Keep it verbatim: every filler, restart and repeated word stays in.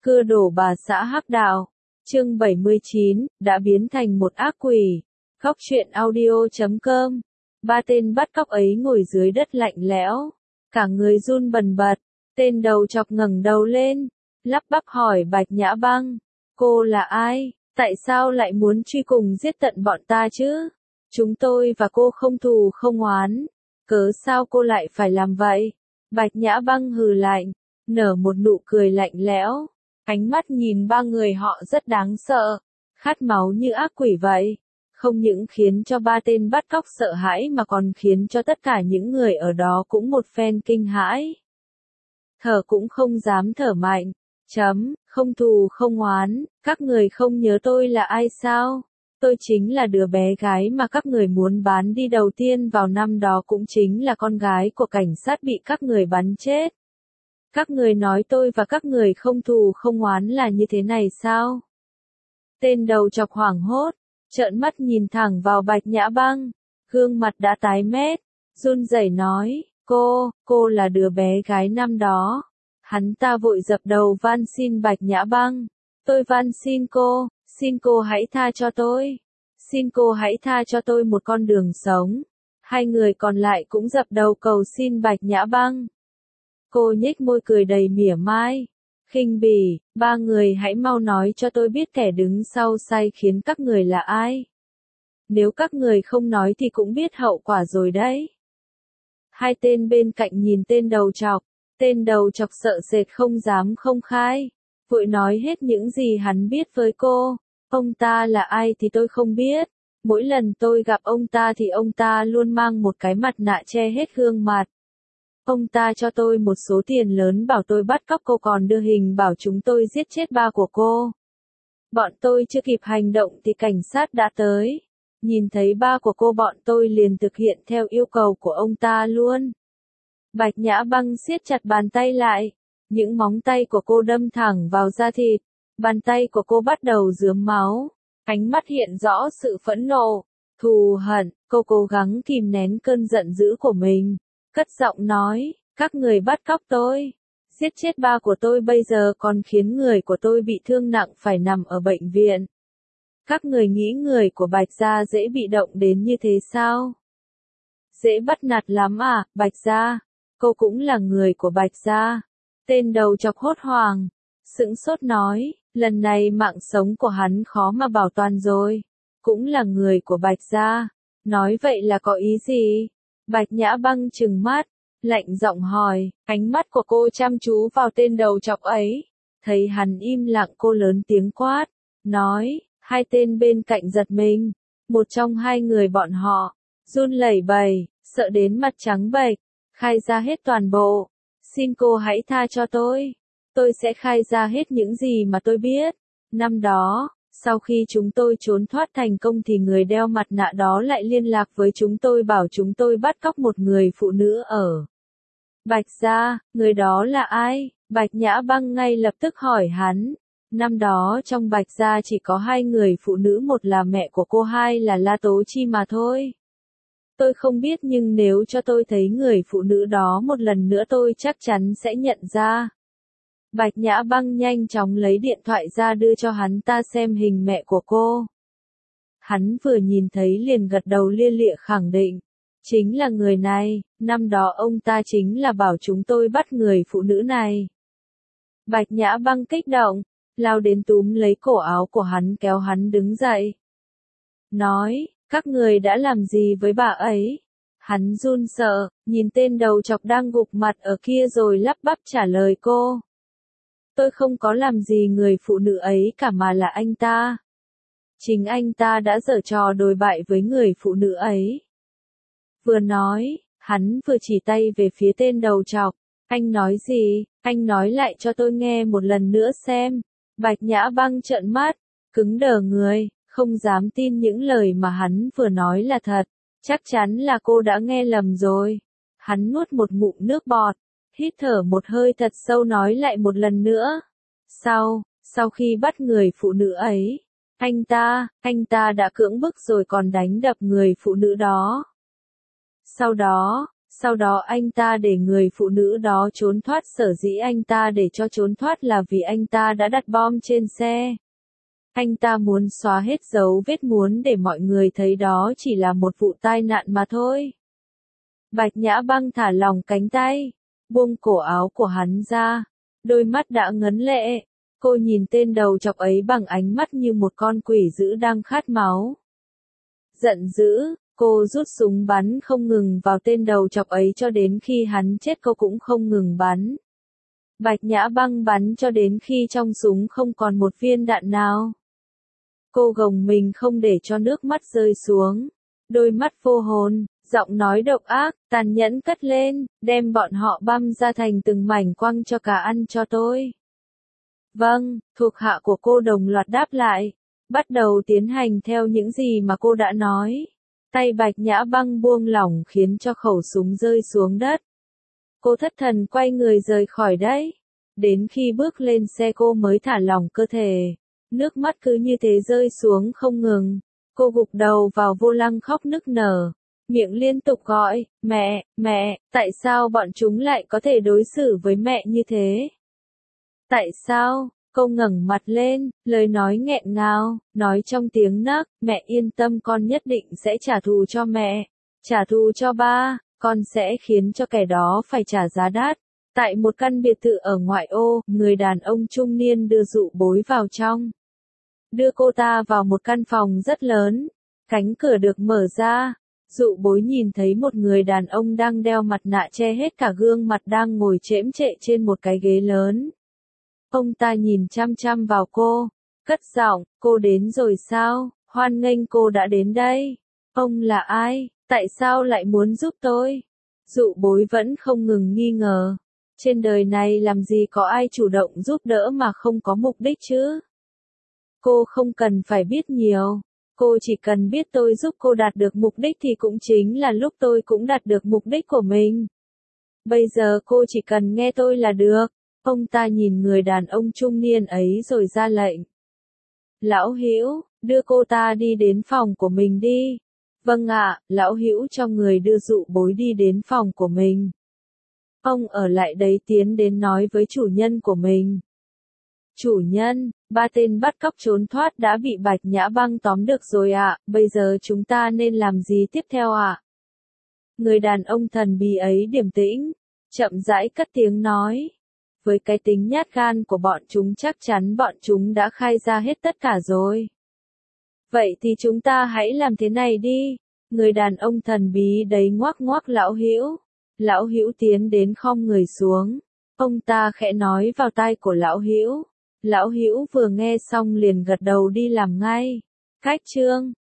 Cưa đổ bà xã hắc đạo. Chương bảy mươi chín, đã biến thành một ác quỷ. Góc truyện audio chấm com. Ba tên bắt cóc ấy ngồi dưới đất lạnh lẽo, cả người run bần bật. Tên đầu chọc ngẩng đầu lên, lắp bắp hỏi Bạch Nhã Băng, cô là ai? Tại sao lại muốn truy cùng giết tận bọn ta chứ? Chúng tôi và cô không thù không oán, cớ sao cô lại phải làm vậy? Bạch Nhã Băng hừ lạnh, nở một nụ cười lạnh lẽo, ánh mắt nhìn ba người họ rất đáng sợ, khát máu như ác quỷ vậy. Không những khiến cho ba tên bắt cóc sợ hãi mà còn khiến cho tất cả những người ở đó cũng một phen kinh hãi. Thở cũng không dám thở mạnh. Chấm, không thù không oán, các người không nhớ tôi là ai sao? Tôi chính là đứa bé gái mà các người muốn bán đi đầu tiên vào năm đó, cũng chính là con gái của cảnh sát bị các người bắn chết. Các người nói tôi và các người không thù không oán là như thế này sao? Tên đầu chọc hoảng hốt, trợn mắt nhìn thẳng vào Bạch Nhã Băng, gương mặt đã tái mét, run rẩy nói, cô, cô là đứa bé gái năm đó. Hắn ta vội dập đầu van xin Bạch Nhã Băng, tôi van xin cô, xin cô hãy tha cho tôi, xin cô hãy tha cho tôi một con đường sống. Hai người còn lại cũng dập đầu cầu xin Bạch Nhã Băng. Cô nhếch môi cười đầy mỉa mai, khinh bỉ, ba người hãy mau nói cho tôi biết kẻ đứng sau sai khiến các người là ai. Nếu các người không nói thì cũng biết hậu quả rồi đấy. Hai tên bên cạnh nhìn tên đầu chọc, tên đầu chọc sợ sệt không dám không khai, vội nói hết những gì hắn biết với cô. Ông ta là ai thì tôi không biết, mỗi lần tôi gặp ông ta thì ông ta luôn mang một cái mặt nạ che hết gương mặt. Ông ta cho tôi một số tiền lớn bảo tôi bắt cóc cô, còn đưa hình bảo chúng tôi giết chết ba của cô. Bọn tôi chưa kịp hành động thì cảnh sát đã tới. Nhìn thấy ba của cô, bọn tôi liền thực hiện theo yêu cầu của ông ta luôn. Bạch Nhã Băng siết chặt bàn tay lại, những móng tay của cô đâm thẳng vào da thịt, bàn tay của cô bắt đầu rướm máu, ánh mắt hiện rõ sự phẫn nộ, thù hận. Cô cố gắng kìm nén cơn giận dữ của mình, cất giọng nói, các người bắt cóc tôi, giết chết ba của tôi, bây giờ còn khiến người của tôi bị thương nặng phải nằm ở bệnh viện. Các người nghĩ người của Bạch gia dễ bị động đến như thế sao? Dễ bắt nạt lắm à? Bạch gia, cô cũng là người của Bạch gia. Tên đầu chọc hốt hoảng, sững sốt nói, lần này mạng sống của hắn khó mà bảo toàn rồi. Cũng là người của Bạch gia, nói vậy là có ý gì? Bạch Nhã Băng trừng mắt, lạnh giọng hỏi, ánh mắt của cô chăm chú vào tên đầu chọc ấy. Thấy hắn im lặng, cô lớn tiếng quát, nói, hai tên bên cạnh giật mình. Một trong hai người bọn họ run lẩy bẩy, sợ đến mặt trắng bệch, khai ra hết toàn bộ. Xin cô hãy tha cho tôi. Tôi sẽ khai ra hết những gì mà tôi biết. Năm đó, sau khi chúng tôi trốn thoát thành công thì người đeo mặt nạ đó lại liên lạc với chúng tôi bảo chúng tôi bắt cóc một người phụ nữ ở Bạch gia. Người đó là ai? Bạch Nhã Băng ngay lập tức hỏi hắn. Năm đó trong Bạch gia chỉ có hai người phụ nữ, một là mẹ của cô, hai là La Tố Chi mà thôi. Tôi không biết, nhưng nếu cho tôi thấy người phụ nữ đó một lần nữa tôi chắc chắn sẽ nhận ra. Bạch Nhã Băng nhanh chóng lấy điện thoại ra đưa cho hắn ta xem hình mẹ của cô. Hắn vừa nhìn thấy liền gật đầu lia lịa khẳng định. Chính là người này, năm đó ông ta chính là bảo chúng tôi bắt người phụ nữ này. Bạch Nhã Băng kích động, lao đến túm lấy cổ áo của hắn kéo hắn đứng dậy. Nói, các người đã làm gì với bà ấy? Hắn run sợ, nhìn tên đầu chọc đang gục mặt ở kia rồi lắp bắp trả lời cô. Tôi không có làm gì người phụ nữ ấy cả, mà là anh ta. Chính anh ta đã giở trò đồi bại với người phụ nữ ấy. Vừa nói, hắn vừa chỉ tay về phía tên đầu chọc. Anh nói gì? Anh nói lại cho tôi nghe một lần nữa xem. Bạch Nhã Băng trợn mắt, cứng đờ người, không dám tin những lời mà hắn vừa nói là thật. Chắc chắn là cô đã nghe lầm rồi. Hắn nuốt một ngụm nước bọt, hít thở một hơi thật sâu nói lại một lần nữa. Sau, sau khi bắt người phụ nữ ấy, anh ta, anh ta đã cưỡng bức rồi còn đánh đập người phụ nữ đó. Sau đó, Sau đó anh ta để người phụ nữ đó trốn thoát, sở dĩ anh ta để cho trốn thoát là vì anh ta đã đặt bom trên xe. Anh ta muốn xóa hết dấu vết, muốn để mọi người thấy đó chỉ là một vụ tai nạn mà thôi. Bạch Nhã Băng thả lỏng cánh tay, buông cổ áo của hắn ra, đôi mắt đã ngấn lệ. Cô nhìn tên đầu chọc ấy bằng ánh mắt như một con quỷ dữ đang khát máu. Giận dữ, cô rút súng bắn không ngừng vào tên đầu chọc ấy cho đến khi hắn chết, cô cũng không ngừng bắn. Bạch Nhã Băng bắn cho đến khi trong súng không còn một viên đạn nào. Cô gồng mình không để cho nước mắt rơi xuống. Đôi mắt vô hồn, giọng nói độc ác, tàn nhẫn cất lên, đem bọn họ băm ra thành từng mảnh quăng cho cả ăn cho tôi. Vâng, thuộc hạ của cô đồng loạt đáp lại, bắt đầu tiến hành theo những gì mà cô đã nói. Tay Bạch Nhã Băng buông lỏng khiến cho khẩu súng rơi xuống đất. Cô thất thần quay người rời khỏi đấy. Đến khi bước lên xe cô mới thả lỏng cơ thể. Nước mắt cứ như thế rơi xuống không ngừng. Cô gục đầu vào vô lăng khóc nức nở. Miệng liên tục gọi, mẹ, mẹ, tại sao bọn chúng lại có thể đối xử với mẹ như thế? Tại sao? Cô ngẩng mặt lên, lời nói nghẹn ngào, nói trong tiếng nấc, mẹ yên tâm, con nhất định sẽ trả thù cho mẹ, trả thù cho ba, con sẽ khiến cho kẻ đó phải trả giá đắt. Tại một căn biệt thự ở ngoại ô, người đàn ông trung niên đưa dụ bối vào trong. Đưa cô ta vào một căn phòng rất lớn, cánh cửa được mở ra. Dụ bối nhìn thấy một người đàn ông đang đeo mặt nạ che hết cả gương mặt đang ngồi chễm chệ trên một cái ghế lớn. Ông ta nhìn chăm chăm vào cô, cất giọng, cô đến rồi sao, hoan nghênh cô đã đến đây. Ông là ai, tại sao lại muốn giúp tôi? Dụ bối vẫn không ngừng nghi ngờ. Trên đời này làm gì có ai chủ động giúp đỡ mà không có mục đích chứ? Cô không cần phải biết nhiều. Cô chỉ cần biết tôi giúp cô đạt được mục đích thì cũng chính là lúc tôi cũng đạt được mục đích của mình. Bây giờ cô chỉ cần nghe tôi là được. Ông ta nhìn người đàn ông trung niên ấy rồi ra lệnh. Lão Hữu, đưa cô ta đi đến phòng của mình đi. Vâng ạ, Lão Hữu cho người đưa dụ bối đi đến phòng của mình. Ông ở lại đấy, tiến đến nói với chủ nhân của mình. Chủ nhân, ba tên bắt cóc trốn thoát đã bị Bạch Nhã Băng tóm được rồi ạ, bây giờ chúng ta nên làm gì tiếp theo ạ? Người đàn ông thần bí ấy điềm tĩnh, chậm rãi cất tiếng nói. Với cái tính nhát gan của bọn chúng chắc chắn bọn chúng đã khai ra hết tất cả rồi. Vậy thì chúng ta hãy làm thế này đi. Người đàn ông thần bí đấy ngoác ngoác Lão Hữu. Lão Hữu tiến đến khom người xuống. Ông ta khẽ nói vào tai của Lão Hữu. Lão Hữu vừa nghe xong liền gật đầu đi làm ngay. Cách chương